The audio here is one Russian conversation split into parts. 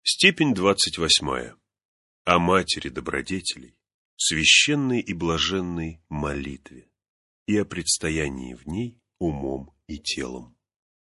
Степень 28. О Матери добродетелей, священной и блаженной молитве и о предстоянии в ней умом и телом.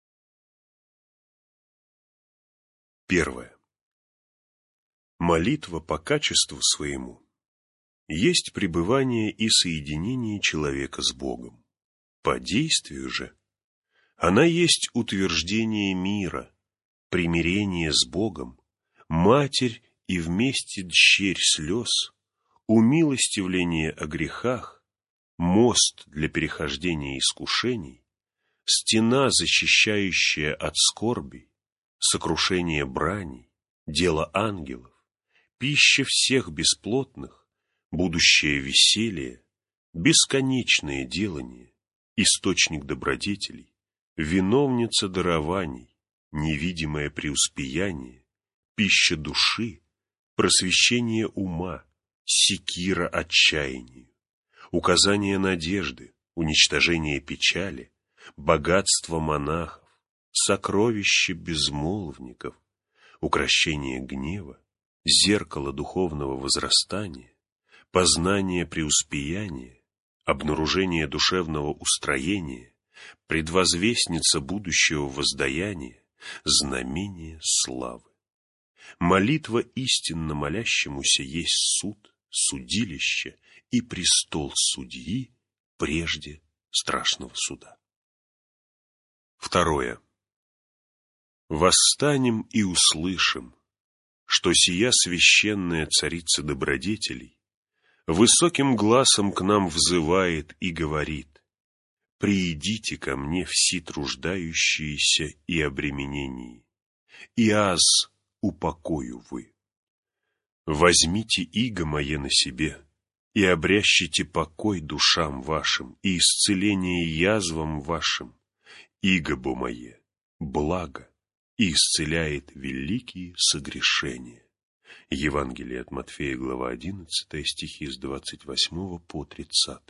1. Молитва по качеству своему есть пребывание и соединение человека с Богом. По действию же она есть утверждение мира, примирение с Богом, Матерь и вместе дщерь слез, умилостивление о грехах, мост для перехождения искушений, стена, защищающая от скорбей, сокрушение браней, дело ангелов, пища всех бесплотных, будущее веселье, бесконечное делание, источник добродетелей, виновница дарований, невидимое преуспеяние, пища души, просвещение ума, секира отчаянию, указание надежды, уничтожение печали, богатство монахов, сокровище безмолвников, укрощение гнева, зеркало духовного возрастания, познание преуспеяния, обнаружение душевного устроения, предвозвестница будущего воздаяния, знамение славы. Молитва истинно молящемуся есть суд, судилище и престол судьи прежде страшного суда. 2. Восстанем и услышим, что сия священная царица добродетелей высоким гласом к нам взывает и говорит: «Приидите ко мне все труждающиеся и обремененные, и аз упокою вы. Возьмите иго мое на себе, и обрящите покой душам вашим и исцеление язвам вашим. Иго бо мое, благо, и исцеляет великие согрешения». Евангелие от Матфея, глава 11, стихи с 28 по 30.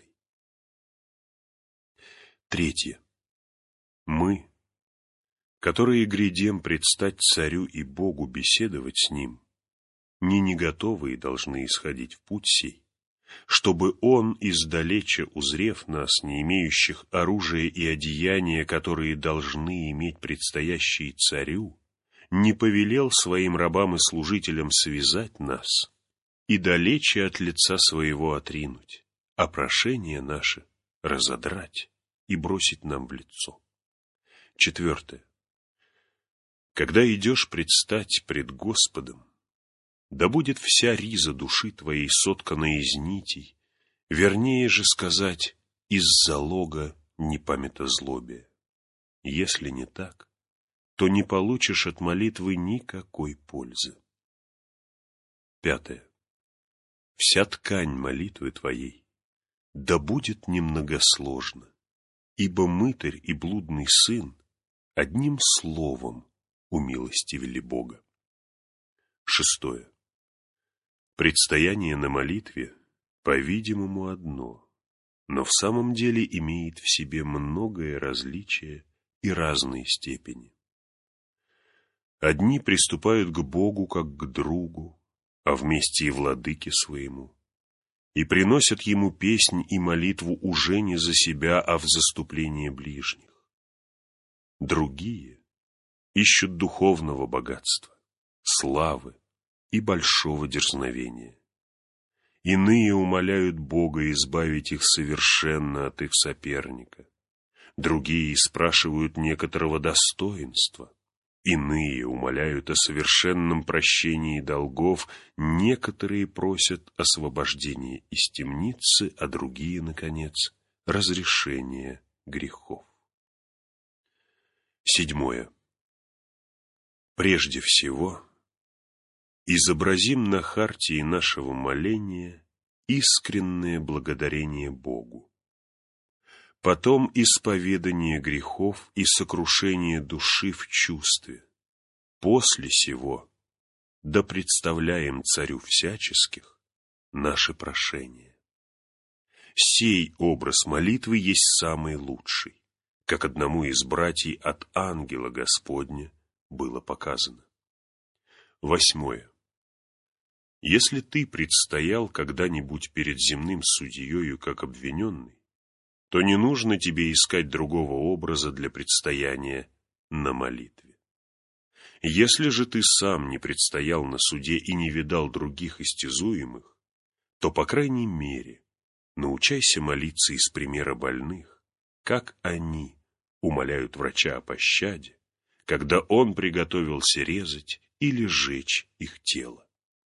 3. Мы, которые грядем предстать Царю и Богу беседовать с Ним, не готовые должны исходить в путь сей, чтобы Он, издалеча узрев нас, не имеющих оружия и одеяния, которые должны иметь предстоящие Царю, не повелел своим рабам и служителям связать нас и далече от лица своего отринуть, а прошение наше разодрать и бросить нам в лицо. 4. Когда идешь предстать пред Господом, да будет вся риза души твоей соткана из нитей, вернее же сказать, из залога непамятозлобия. Если не так, то не получишь от молитвы никакой пользы. 5. Вся ткань молитвы твоей да будет немногосложна, ибо мытарь и блудный сын одним словом умилостивили Бога. 6. Предстояние на молитве, по-видимому, одно, но в самом деле имеет в себе многое различие и разные степени. Одни приступают к Богу как к другу, а вместе и владыке своему, и приносят Ему песнь и молитву уже не за себя, а в заступлении ближних. Другие ищут духовного богатства, славы и большого дерзновения. Иные умоляют Бога избавить их совершенно от их соперника, другие спрашивают некоторого достоинства, иные умоляют о совершенном прощении долгов, некоторые просят освобождения из темницы, а другие, наконец, разрешения грехов. 7. Прежде всего, изобразим на хартии нашего моления искреннее благодарение Богу. Потом исповедание грехов и сокрушение души в чувстве. После сего да представляем Царю всяческих наши прошения. Сей образ молитвы есть самый лучший, как одному из братьев от ангела Господня было показано. 8. Если ты предстоял когда-нибудь перед земным судьею как обвиненный, то не нужно тебе искать другого образа для предстояния на молитве. Если же ты сам не предстоял на суде и не видал других истязуемых, то, по крайней мере, научайся молиться из примера больных, как они умоляют врача о пощаде, когда он приготовился резать или жечь их тело.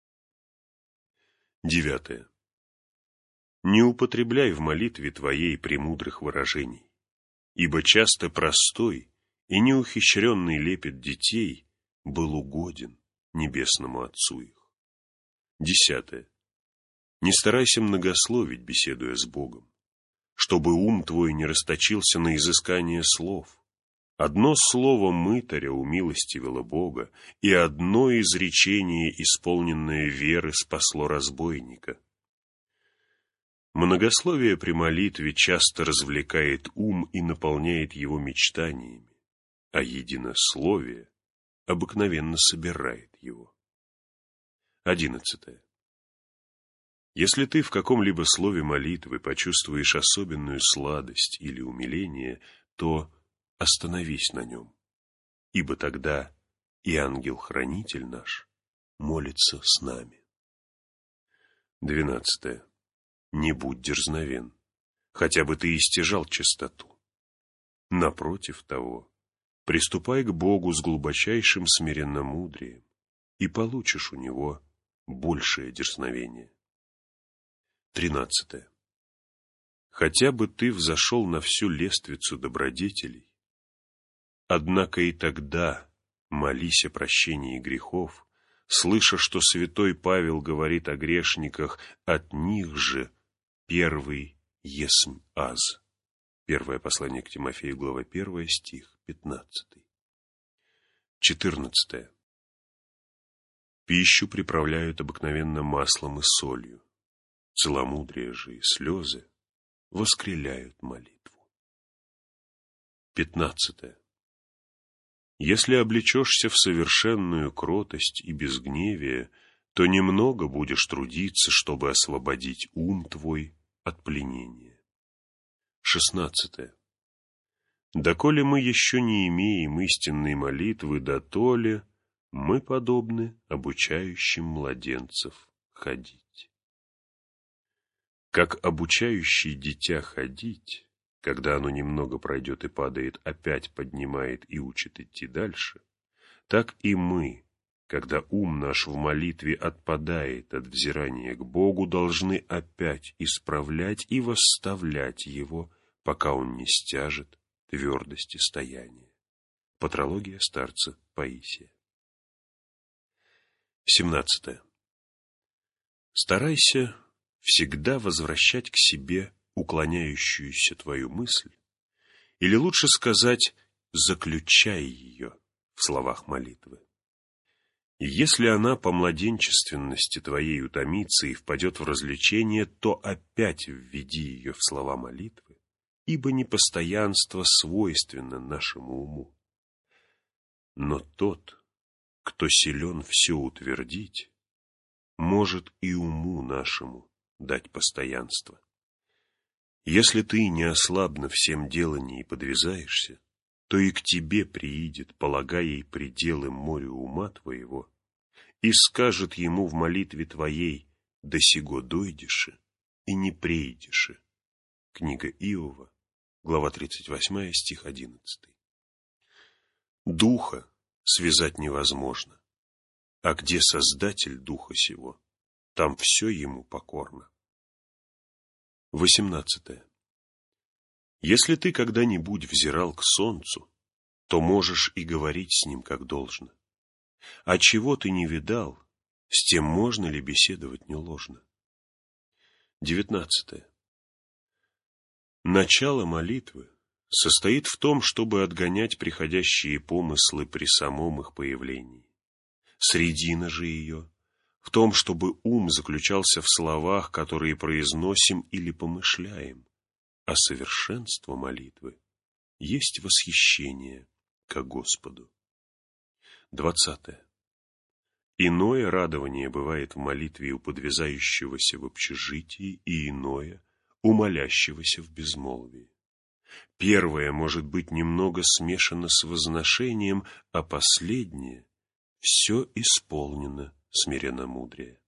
9. Не употребляй в молитве твоей премудрых выражений, ибо часто простой и неухищренный лепет детей был угоден небесному Отцу их. 10. Не старайся многословить, беседуя с Богом, чтобы ум твой не расточился на изыскание слов. Одно слово мытаря умилостивило Бога, и одно изречение, исполненное веры, спасло разбойника. Многословие при молитве часто развлекает ум и наполняет его мечтаниями, а единословие обыкновенно собирает его. 11. Если ты в каком-либо слове молитвы почувствуешь особенную сладость или умиление, то остановись на нем, ибо тогда и ангел-хранитель наш молится с нами. 12. Не будь дерзновен, хотя бы ты и стяжал чистоту. Напротив того, приступай к Богу с глубочайшим смиренномудрием, и получишь у Него большее дерзновение. 13. Хотя бы ты взошел на всю лествицу добродетелей, однако и тогда молись о прощении грехов, слыша, что святой Павел говорит о грешниках, от них же первый есмь аз. Первое послание к Тимофею, глава 1, стих 15. 14. Пищу приправляют обыкновенно маслом и солью, целомудрие же и слезы воскреляют молитву. 15. Если облечешься в совершенную кротость и безгневие, то немного будешь трудиться, чтобы освободить ум твой от пленения. 16. Доколе мы еще не имеем истинной молитвы, дотоле мы подобны обучающим младенцев ходить. Как обучающий дитя ходить, когда оно немного пройдет и падает, опять поднимает и учит идти дальше, так и мы, когда ум наш в молитве отпадает от взирания к Богу, должны опять исправлять и восставлять его, пока он не стяжет твердости стояния. Патрология старца Паисия. 17. Старайся всегда возвращать к себе уклоняющуюся твою мысль, или лучше сказать, заключай ее в словах молитвы. И если она по младенчественности твоей утомится и впадет в развлечение, то опять введи ее в слова молитвы, ибо непостоянство свойственно нашему уму. Но тот, кто силен все утвердить, может и уму нашему дать постоянство. Если ты неослабно всем делании подвязаешься, то и к тебе приидет, полагая ей пределы морю ума твоего, и скажет ему в молитве твоей: «Да сего дойдеше и не прейдеше». Книга Иова, глава 38, стих 11. Духа связать невозможно, а где Создатель Духа сего, там все ему покорно. 18. Если ты когда-нибудь взирал к солнцу, то можешь и говорить с ним как должно. А чего ты не видал, с тем можно ли беседовать неложно? 19. Начало молитвы состоит в том, чтобы отгонять приходящие помыслы при самом их появлении. Средина же ее в том, чтобы ум заключался в словах, которые произносим или помышляем, а совершенство молитвы есть восхищение ко Господу. 20. Иное радование бывает в молитве у подвязающегося в общежитии, и иное у молящегося в безмолвии. Первое может быть немного смешано с возношением, а последнее все исполнено смиренномудрия.